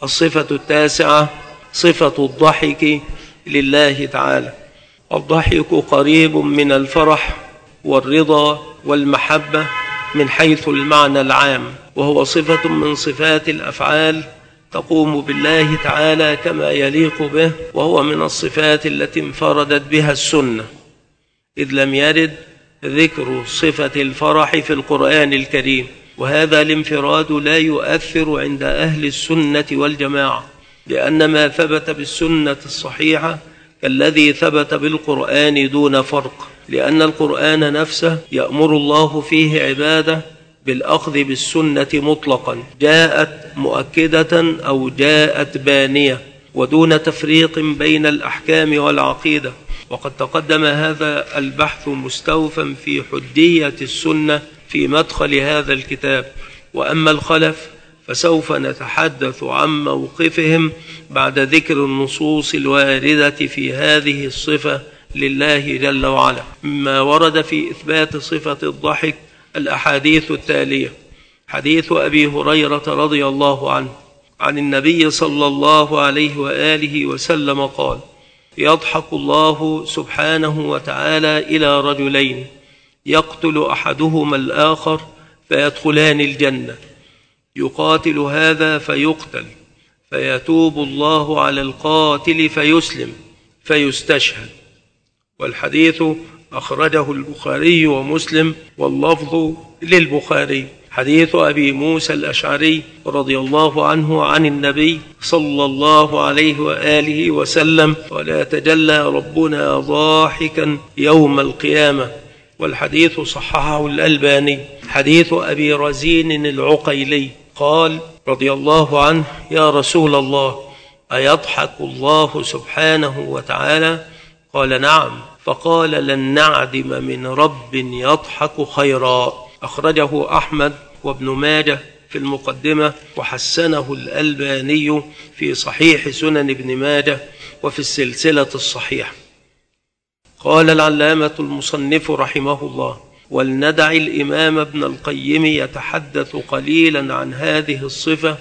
الصفة 9 صفة الضحك لله تعالى. الضحك قريب من الفرح والرضا والمحبة من حيث المعنى العام، وهو صفة من صفات الأفعال تقوم بالله تعالى كما يليق به، وهو من الصفات التي انفردت بها السنة، إذ لم يرد ذكر صفة الفرح في القرآن الكريم، وهذا الانفراد لا يؤثر عند أهل السنة والجماعة، لأن ما ثبت بالسنة الصحيحة كالذي ثبت بالقرآن دون فرق، لأن القرآن نفسه يأمر الله فيه عباده بالأخذ بالسنة مطلقا، جاءت مؤكدة أو جاءت بانية، ودون تفريق بين الأحكام والعقيدة. وقد تقدم هذا البحث مستوفا في حجية السنة في مدخل هذا الكتاب. وأما الخلف فسوف نتحدث عن موقفهم بعد ذكر النصوص الواردة في هذه الصفة لله جل وعلا. مما ورد في إثبات صفة الضحك الأحاديث التالية: حديث أبي هريرة رضي الله عنه عن النبي صلى الله عليه وآله وسلم قال: يضحك الله سبحانه وتعالى إلى رجلين يقتل أحدهما الآخر فيدخلان الجنة، يقاتل هذا فيقتل، فيتوب الله على القاتل فيسلم فيستشهد. والحديث أخرجه البخاري ومسلم، واللفظ للبخاري. حديث أبي موسى الأشعري رضي الله عنه عن النبي صلى الله عليه وآله وسلم: ولا يتجلى ربنا ضاحكا يوم القيامة. والحديث صححه الألباني. حديث أبي رزين العقيلي قال رضي الله عنه: يا رسول الله، أيضحك الله سبحانه وتعالى؟ قال: نعم. فقال: لن نعدم من رب يضحك خيرا. أخرجه أحمد وابن ماجه في المقدمة، وحسنه الألباني في صحيح سنن ابن ماجه وفي السلسلة الصحيحة. قال العلامة المصنف رحمه الله: ولندع الإمام ابن القيم يتحدث قليلا عن هذه الصفة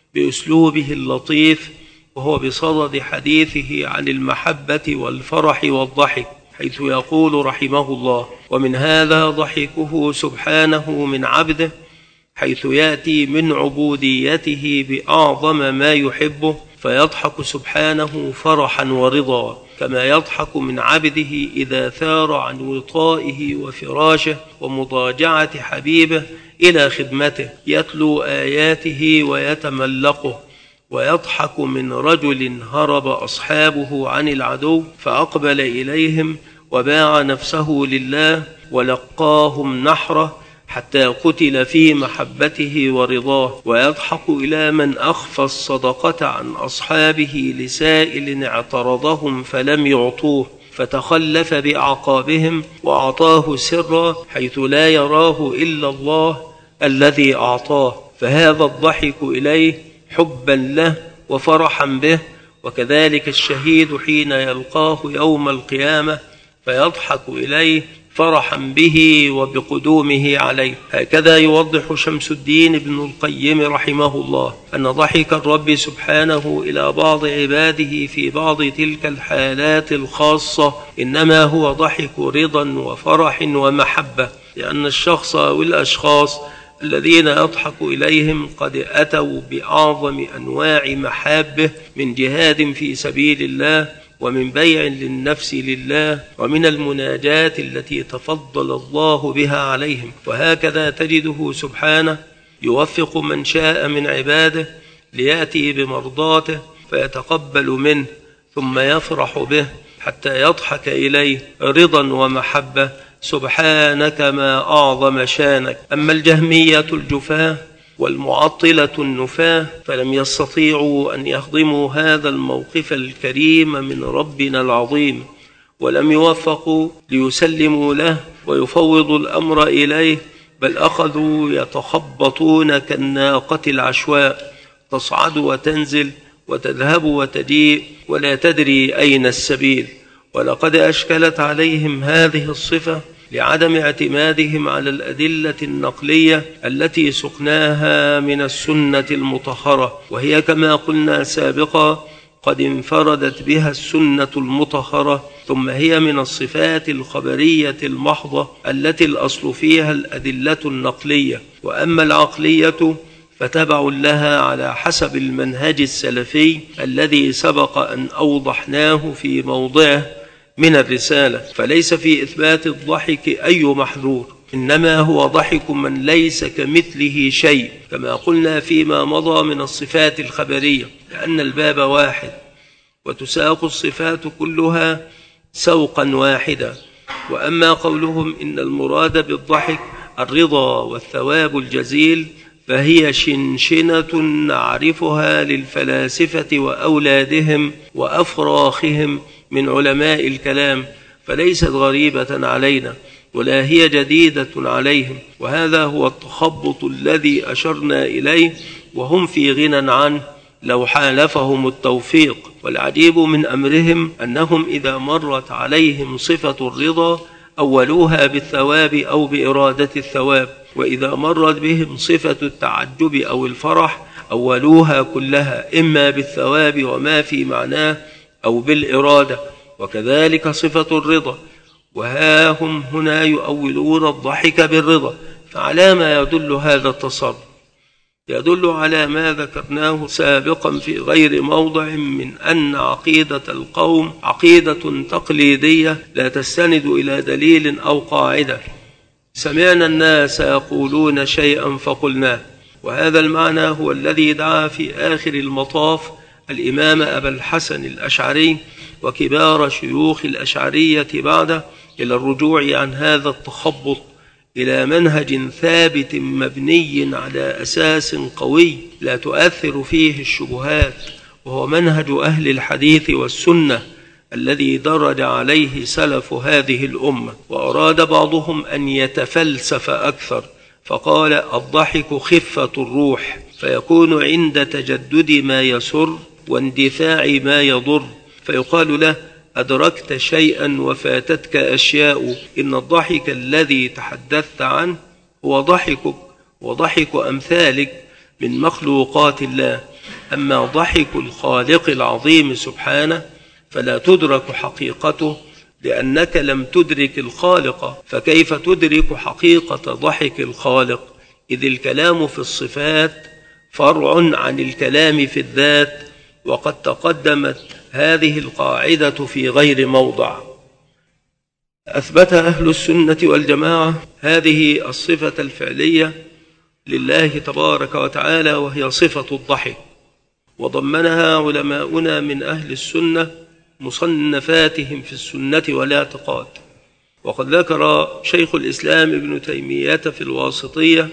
بأسلوبه اللطيف، وهو بصدد حديثه عن المحبة والفرح والضحك، حيث يقول رحمه الله: ومن هذا ضحكه سبحانه من عبده، حيث يأتي من عبوديته بأعظم ما يحبه فيضحك سبحانه فرحا ورضا، كما يضحك من عبده إذا ثار عن وطائه وفراشه ومضاجعة حبيبه إلى خدمته، يتلو آياته ويتملقه. ويضحك من رجل هرب أصحابه عن العدو فأقبل إليهم وباع نفسه لله ولقاهم نحره حتى قتل في محبته ورضاه. ويضحك إلى من أخفى الصدقة عن أصحابه لسائل اعترضهم فلم يعطوه فتخلف بأعقابهم وأعطاه سرا حيث لا يراه إلا الله الذي أعطاه، فهذا الضحك إليه حبا له وفرحا به. وكذلك الشهيد حين يلقاه يوم القيامة فيضحك إليه فرحا به وبقدومه عليه. هكذا يوضح شمس الدين ابن القيم رحمه الله أن ضحك الرب سبحانه إلى بعض عباده في بعض تلك الحالات الخاصة إنما هو ضحك رضا وفرح ومحبة، لأن الشخص والأشخاص الذين يضحك إليهم قد أتوا بأعظم أنواع محابه من جهاد في سبيل الله، ومن بيع للنفس لله، ومن المناجاة التي تفضل الله بها عليهم. وهكذا تجده سبحانه يوفق من شاء من عباده ليأتي بمرضاته فيتقبل منه ثم يفرح به حتى يضحك إليه رضا ومحبة. سبحانك ما أعظم شانك. أما الجهمية الجفاة والمعطلة النفاة فلم يستطيعوا أن يهضموا هذا الموقف الكريم من ربنا العظيم، ولم يوفقوا ليسلموا له ويفوضوا الأمر إليه، بل أخذوا يتخبطون كالناقة العشواء، تصعد وتنزل وتذهب وتجيء ولا تدري أين السبيل. ولقد أشكلت عليهم هذه الصفة لعدم اعتمادهم على الأدلة النقلية التي سقناها من السنة المطهرة، وهي كما قلنا سابقا قد انفردت بها السنة المطهرة، ثم هي من الصفات الخبرية المحضة التي الأصل فيها الأدلة النقلية. وأما العقلية فتبع لها على حسب المنهج السلفي الذي سبق أن أوضحناه في موضعه من الرسالة، فليس في إثبات الضحك أي محذور، إنما هو ضحك من ليس كمثله شيء، كما قلنا فيما مضى من الصفات الخبرية، لأن الباب واحد وتساق الصفات كلها سوقا واحدا. وأما قولهم إن المراد بالضحك الرضا والثواب الجزيل فهي شنشنة نعرفها للفلاسفة وأولادهم وأفراخهم من علماء الكلام، فليست غريبة علينا ولا هي جديدة عليهم، وهذا هو التخبط الذي أشرنا إليه وهم في غنى عنه لو حالفهم التوفيق. والعجيب من أمرهم أنهم إذا مرت عليهم صفة الرضا أولوها بالثواب أو بإرادة الثواب، وإذا مرت بهم صفة التعجب أو الفرح أولوها كلها إما بالثواب وما في معناه أو بالإرادة، وكذلك صفة الرضا. وها هم هنا يؤولون الضحك بالرضا، فعلى ما يدل هذا التصرف؟ يدل على ما ذكرناه سابقا في غير موضع من أن عقيدة القوم عقيدة تقليدية لا تستند إلى دليل أو قاعدة. سمعنا الناس يقولون شيئا فقلناه، وهذا المعنى هو الذي دعا في آخر المطاف الإمام أبا الحسن الأشعري وكبار شيوخ الأشعرية بعده إلى الرجوع عن هذا التخبط إلى منهج ثابت مبني على أساس قوي لا تؤثر فيه الشبهات، وهو منهج أهل الحديث والسنة الذي درج عليه سلف هذه الأمة. وأراد بعضهم أن يتفلسف أكثر فقال الضحك خفة الروح، فيكون عند تجدد ما يسر واندفاع ما يضر، فيقال له أدركت شيئا وفاتتك أشياء، إن الضحك الذي تحدثت عنه هو ضحكك وضحك أمثالك من مخلوقات الله. أما ضحك الخالق العظيم سبحانه فلا تدرك حقيقته لأنك لم تدرك الخالق، فكيف تدرك حقيقة ضحك الخالق؟ إذ الكلام في الصفات فرع عن الكلام في الذات، وقد تقدمت هذه القاعدة في غير موضع. أثبت أهل السنة والجماعة هذه الصفة الفعلية لله تبارك وتعالى، وهي صفة الضحك، وضمنها علماؤنا من أهل السنة مصنفاتهم في السنة والاعتقاد. وقد ذكر شيخ الإسلام ابن تيمية في الواسطية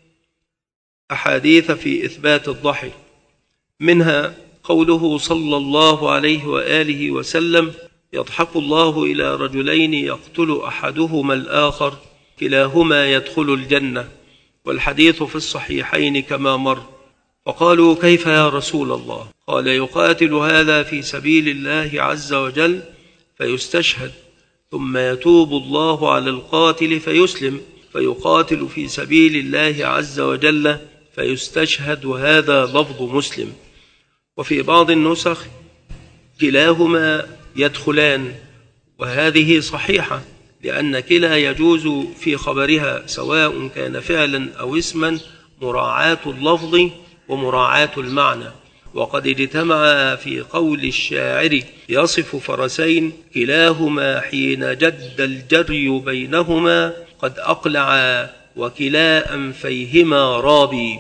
أحاديث في إثبات الضحك، منها قوله صلى الله عليه وآله وسلم يضحك الله إلى رجلين يقتل أحدهما الآخر كلاهما يدخل الجنة، والحديث في الصحيحين كما مر. فقالوا كيف يا رسول الله؟ قال يقاتل هذا في سبيل الله عز وجل فيستشهد، ثم يتوب الله على القاتل فيسلم، فيقاتل في سبيل الله عز وجل فيستشهد، وهذا لفظ مسلم. وفي بعض النسخ كلاهما يدخلان، وهذه صحيحة لأن كلا يجوز في خبرها سواء كان فعلا أو اسما مراعاة اللفظ ومراعاة المعنى. وقد اجتمع في قول الشاعر يصف فرسين كلاهما حين جد الجري بينهما قد أقلعا وكلا أنفيهما رابي،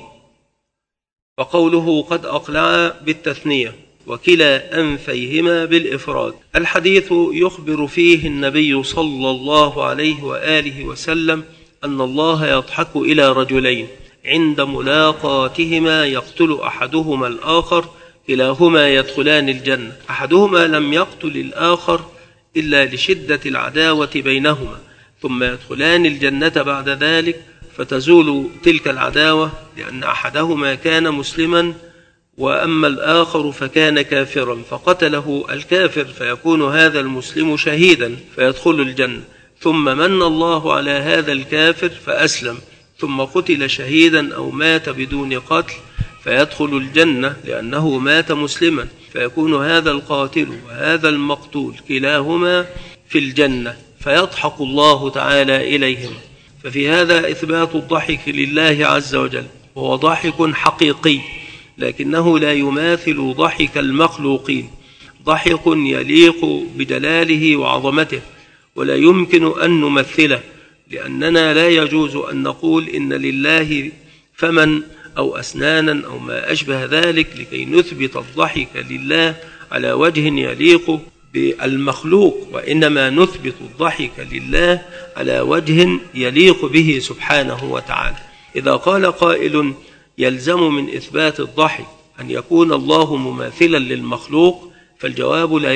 وقوله قد أقلعا بالتثنية وكلا أنفيهما بالإفراد. الحديث يخبر فيه النبي صلى الله عليه وآله وسلم أن الله يضحك إلى رجلين عند ملاقاتهما يقتل أحدهما الآخر كلاهما يدخلان الجنة. أحدهما لم يقتل الآخر إلا لشدة العداوة بينهما، ثم يدخلان الجنة بعد ذلك فتزول تلك العداوة لأن أحدهما كان مسلما وأما الآخر فكان كافرا فقتله الكافر، فيكون هذا المسلم شهيدا فيدخل الجنة. ثم من الله على هذا الكافر فأسلم ثم قتل شهيدا أو مات بدون قتل فيدخل الجنة لأنه مات مسلما، فيكون هذا القاتل وهذا المقتول كلاهما في الجنة، فيضحك الله تعالى إليهم. ففي هذا إثبات الضحك لله عز وجل، وهو ضحك حقيقي لكنه لا يماثل ضحك المخلوقين، ضحك يليق بجلاله وعظمته ولا يمكن أن نمثله، لأننا لا يجوز أن نقول إن لله فمن أو أسنانا أو ما أشبه ذلك لكي نثبت الضحك لله على وجه يليق بالمخلوق، وإنما نثبت الضحك لله على وجه يليق به سبحانه وتعالى. إذا قال قائل يلزم من إثبات الضحك أن يكون الله مماثلا للمخلوق، فالجواب لا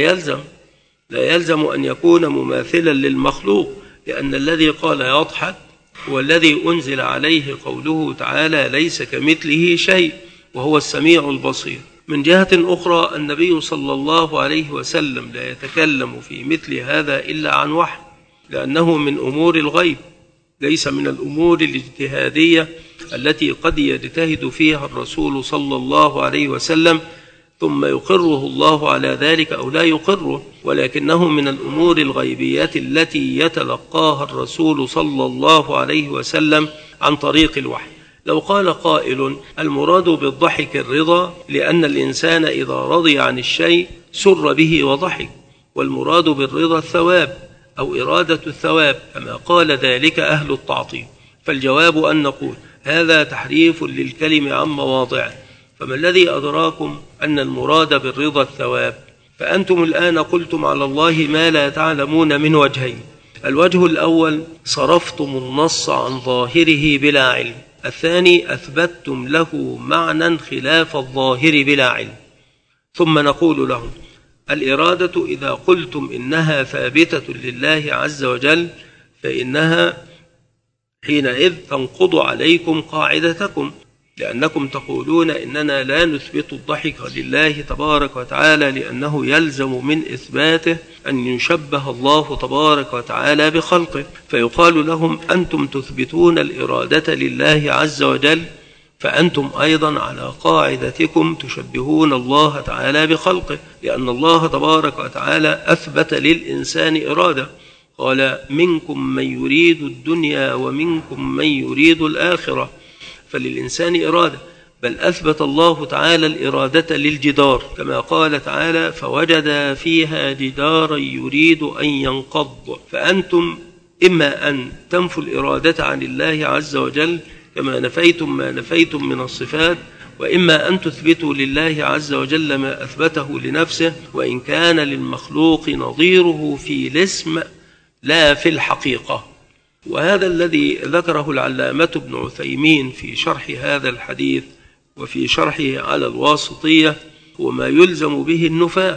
يلزم أن يكون مماثلا للمخلوق، لأن الذي قال يضحك هو الذي أنزل عليه قوله تعالى ليس كمثله شيء وهو السميع البصير. من جهة أخرى النبي صلى الله عليه وسلم لا يتكلم في مثل هذا إلا عن وحي، لأنه من أمور الغيب، ليس من الأمور الاجتهادية التي قد يجتهد فيها الرسول صلى الله عليه وسلم ثم يقره الله على ذلك أو لا يقره، ولكنه من الأمور الغيبية التي يتلقاها الرسول صلى الله عليه وسلم عن طريق الوحي. لو قال قائل المراد بالضحك الرضا لأن الإنسان إذا رضي عن الشيء سر به وضحك، والمراد بالرضا الثواب أو إرادة الثواب كما قال ذلك أهل التعطيل، فالجواب أن نقول هذا تحريف للكلم عن مواضعه. فما الذي أدراكم أن المراد بالرضا الثواب؟ فأنتم الآن قلتم على الله ما لا تعلمون من وجهين. الوجه الأول صرفتم النص عن ظاهره بلا علم، الثاني أثبتتم له معنى خلاف الظاهر بلا علم. ثم نقول لهم الإرادة إذا قلتم إنها ثابتة لله عز وجل فإنها حينئذ تنقض عليكم قاعدتكم، لأنكم تقولون إننا لا نثبت الضحك لله تبارك وتعالى لأنه يلزم من إثباته أن يشبه الله تبارك وتعالى بخلقه، فيقال لهم أنتم تثبتون الإرادة لله عز وجل فأنتم أيضا على قاعدتكم تشبهون الله تعالى بخلقه، لأن الله تبارك وتعالى أثبت للإنسان إرادة، قال منكم من يريد الدنيا ومنكم من يريد الآخرة، فللإنسان إرادة، بل أثبت الله تعالى الإرادة للجدار كما قال تعالى فوجد فيها جدارا يريد أن ينقض. فأنتم إما أن تنفوا الإرادة عن الله عز وجل كما نفيتم ما نفيتم من الصفات، وإما أن تثبتوا لله عز وجل ما أثبته لنفسه، وإن كان للمخلوق نظيره في الاسم لا في الحقيقة. وهذا الذي ذكره العلامة ابن عثيمين في شرح هذا الحديث وفي شرحه على الواسطية هو ما يلزم به النفاة،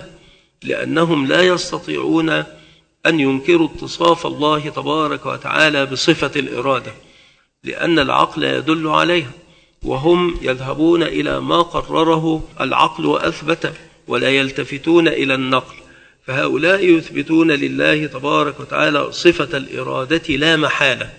لأنهم لا يستطيعون أن ينكروا اتصاف الله تبارك وتعالى بصفة الإرادة، لأن العقل يدل عليها، وهم يذهبون إلى ما قرره العقل وأثبته ولا يلتفتون إلى النقل، فهؤلاء يثبتون لله تبارك وتعالى صفة الإرادة لا محالة،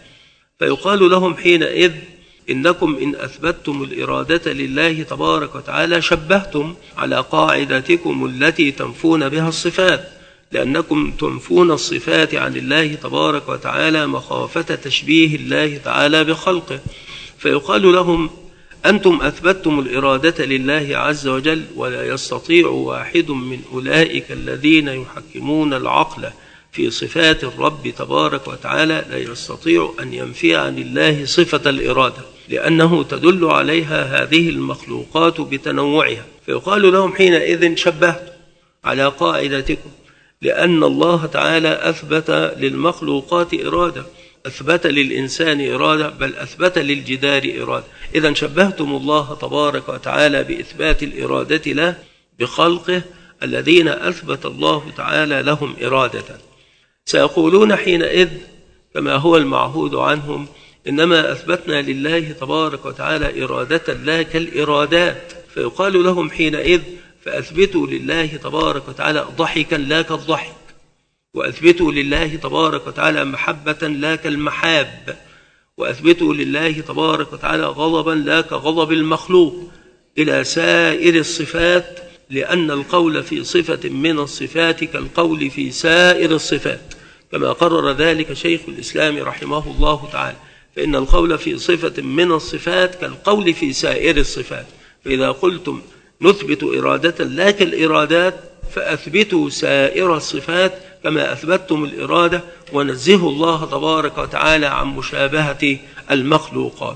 فيقال لهم حينئذ إنكم إن أثبتتم الإرادة لله تبارك وتعالى شبهتم على قاعدتكم التي تنفون بها الصفات، لأنكم تنفون الصفات عن الله تبارك وتعالى مخافة تشبيه الله تعالى بخلقه، فيقال لهم أنتم أثبتتم الإرادة لله عز وجل ولا يستطيع واحد من أولئك الذين يحكمون العقل في صفات الرب تبارك وتعالى لا يستطيع أن ينفي عن الله صفة الإرادة، لأنه تدل عليها هذه المخلوقات بتنوعها، فيقال لهم حينئذ شبهتم على قاعدتكم، لأن الله تعالى أثبت للمخلوقات إرادة، أثبت للإنسان إرادة، بل أثبت للجدار إرادة، إذن شبهتم الله تبارك وتعالى بإثبات الإرادة له بخلقه الذين أثبت الله تعالى لهم إرادة. سيقولون حينئذ كما هو المعهود عنهم إنما أثبتنا لله تبارك وتعالى إرادة لا كالإرادات، فيقال لهم حينئذ فأثبتوا لله تبارك وتعالى ضحكا لا كالضحك، وأثبتوا لله تبارك وتعالى محبة لا كالمحاب، وأثبتوا لله تبارك وتعالى غضبا لا كغضب المخلوق، إلى سائر الصفات، لأن القول في صفة من الصفات كالقول في سائر الصفات، كما قرر ذلك شيخ الإسلام رحمه الله تعالى، فإن القول في صفة من الصفات كالقول في سائر الصفات. فإذا قلتم نثبت إرادة لا كالإرادات فأثبتوا سائر الصفات كما أثبتتم الإرادة، ونزهوا الله تبارك وتعالى عن مشابهة المخلوقات.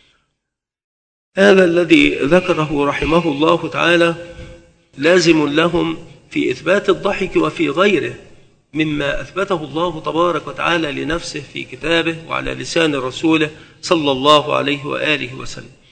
هذا الذي ذكره رحمه الله تعالى لازم لهم في إثبات الضحك وفي غيره مما أثبته الله تبارك وتعالى لنفسه في كتابه وعلى لسان رسوله صلى الله عليه وآله وسلم.